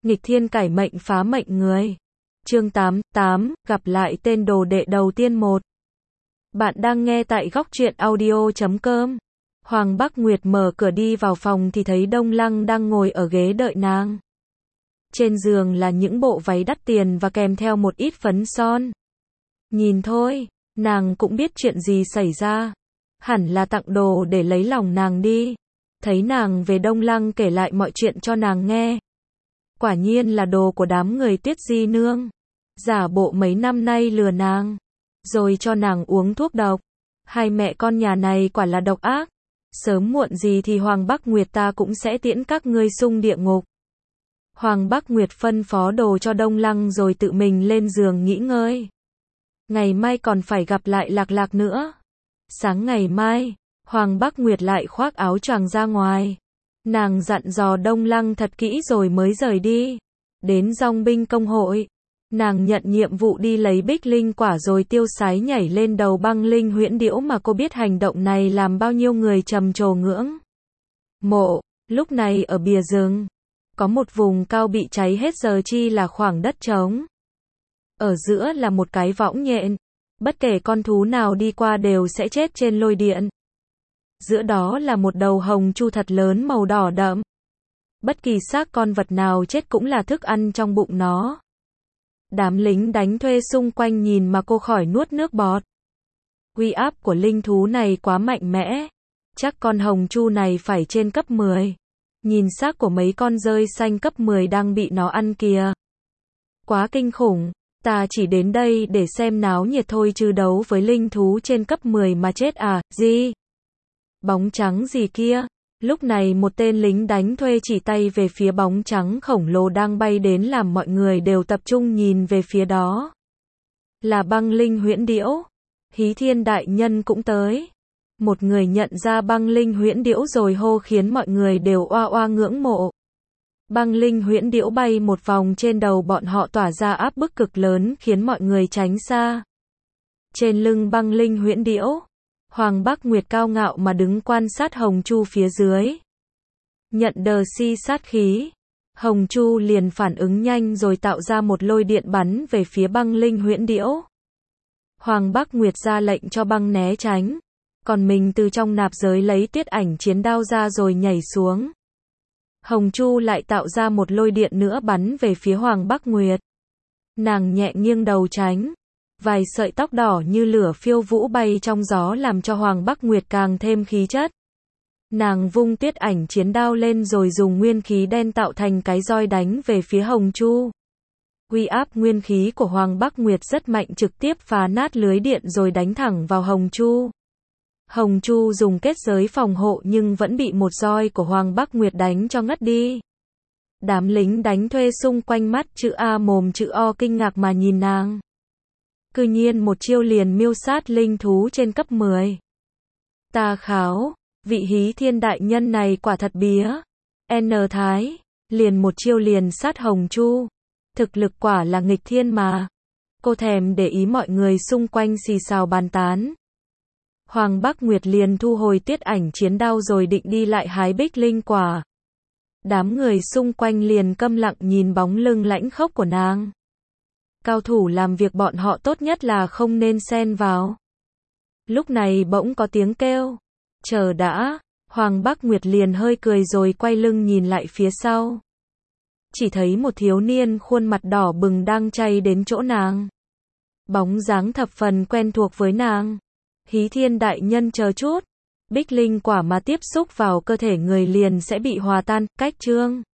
Nghịch thiên cải mệnh phá mệnh người. Chương 8, gặp lại tên đồ đệ đầu tiên 1. Bạn đang nghe tại góc truyện audio.com. Hoàng Bắc Nguyệt mở cửa đi vào phòng thì thấy Đông Lăng đang ngồi ở ghế đợi nàng. Trên giường là những bộ váy đắt tiền và kèm theo một ít phấn son. Nhìn thôi, nàng cũng biết chuyện gì xảy ra. Hẳn là tặng đồ để lấy lòng nàng đi. Thấy nàng về, Đông Lăng kể lại mọi chuyện cho nàng nghe. Quả nhiên là đồ của đám người Tuyết Di Nương. Giả bộ mấy năm nay lừa nàng, rồi cho nàng uống thuốc độc. Hai mẹ con nhà này quả là độc ác. Sớm muộn gì thì Hoàng Bắc Nguyệt ta cũng sẽ tiễn các ngươi xung địa ngục. Hoàng Bắc Nguyệt phân phó đồ cho Đông Lăng rồi tự mình lên giường nghỉ ngơi. Ngày mai còn phải gặp lại Lạc Lạc nữa. Sáng ngày mai, Hoàng Bắc Nguyệt lại khoác áo choàng ra ngoài. Nàng dặn dò Đông Lăng thật kỹ rồi mới rời đi. Đến dòng binh công hội, nàng nhận nhiệm vụ đi lấy bích linh quả rồi tiêu sái nhảy lên đầu băng linh huyễn điểu, mà cô biết hành động này làm bao nhiêu người trầm trồ ngưỡng mộ. Lúc này ở bìa rừng, có một vùng cao bị cháy hết, giờ chi là khoảng đất trống. Ở giữa là một cái võng nhện, bất kể con thú nào đi qua đều sẽ chết trên lôi điện. Giữa đó là một đầu hồng chu thật lớn màu đỏ đậm. Bất kỳ xác con vật nào chết cũng là thức ăn trong bụng nó. Đám lính đánh thuê xung quanh nhìn mà cô khỏi nuốt nước bọt. Uy áp của linh thú này quá mạnh mẽ. Chắc con hồng chu này phải trên cấp 10. Nhìn xác của mấy con dơi xanh cấp 10 đang bị nó ăn kìa. Quá kinh khủng. Ta chỉ đến đây để xem náo nhiệt thôi chứ đấu với linh thú trên cấp 10 mà chết à, gì? Bóng trắng gì kia? Lúc này một tên lính đánh thuê chỉ tay về phía bóng trắng khổng lồ đang bay đến, làm mọi người đều tập trung nhìn về phía đó. Là băng linh huyễn điểu. Hí Thiên đại nhân cũng tới. Một người nhận ra băng linh huyễn điểu rồi hô khiến mọi người đều oa oa ngưỡng mộ. Băng linh huyễn điểu bay một vòng trên đầu bọn họ, tỏa ra áp bức cực lớn khiến mọi người tránh xa. Trên lưng băng linh huyễn điểu, Hoàng Bắc Nguyệt cao ngạo mà đứng quan sát hồng chu phía dưới. Nhận đờ si sát khí, hồng chu liền phản ứng nhanh rồi tạo ra một lôi điện bắn về phía băng linh huyễn điểu. Hoàng Bắc Nguyệt ra lệnh cho băng né tránh, còn mình từ trong nạp giới lấy tuyết ảnh chiến đao ra rồi nhảy xuống. Hồng chu lại tạo ra một lôi điện nữa bắn về phía Hoàng Bắc Nguyệt. Nàng nhẹ nghiêng đầu tránh. Vài sợi tóc đỏ như lửa phiêu vũ bay trong gió làm cho Hoàng Bắc Nguyệt càng thêm khí chất. Nàng vung tuyết ảnh chiến đao lên rồi dùng nguyên khí đen tạo thành cái roi đánh về phía hồng chu. Uy áp nguyên khí của Hoàng Bắc Nguyệt rất mạnh, trực tiếp phá nát lưới điện rồi đánh thẳng vào hồng chu. Hồng chu dùng kết giới phòng hộ nhưng vẫn bị một roi của Hoàng Bắc Nguyệt đánh cho ngất đi. Đám lính đánh thuê xung quanh mắt chữ A mồm chữ O kinh ngạc mà nhìn nàng. Cư nhiên một chiêu liền miêu sát linh thú trên cấp 10. Ta kháo, vị Hí Thiên đại nhân này quả thật bía. N Thái, liền một chiêu liền sát hồng chu. Thực lực quả là nghịch thiên mà. Cô thèm để ý mọi người xung quanh xì xào bàn tán. Hoàng Bắc Nguyệt liền thu hồi tuyết ảnh chiến đao rồi định đi lại hái bích linh quả. Đám người xung quanh liền câm lặng nhìn bóng lưng lãnh khốc của nàng. Cao thủ làm việc bọn họ tốt nhất là không nên xen vào. Lúc này bỗng có tiếng kêu. Chờ đã, Hoàng Bắc Nguyệt liền hơi cười rồi quay lưng nhìn lại phía sau. Chỉ thấy một thiếu niên khuôn mặt đỏ bừng đang chay đến chỗ nàng. Bóng dáng thập phần quen thuộc với nàng. Hí Thiên đại nhân chờ chút. Bích linh quả mà tiếp xúc vào cơ thể người liền sẽ bị hòa tan, cách chương.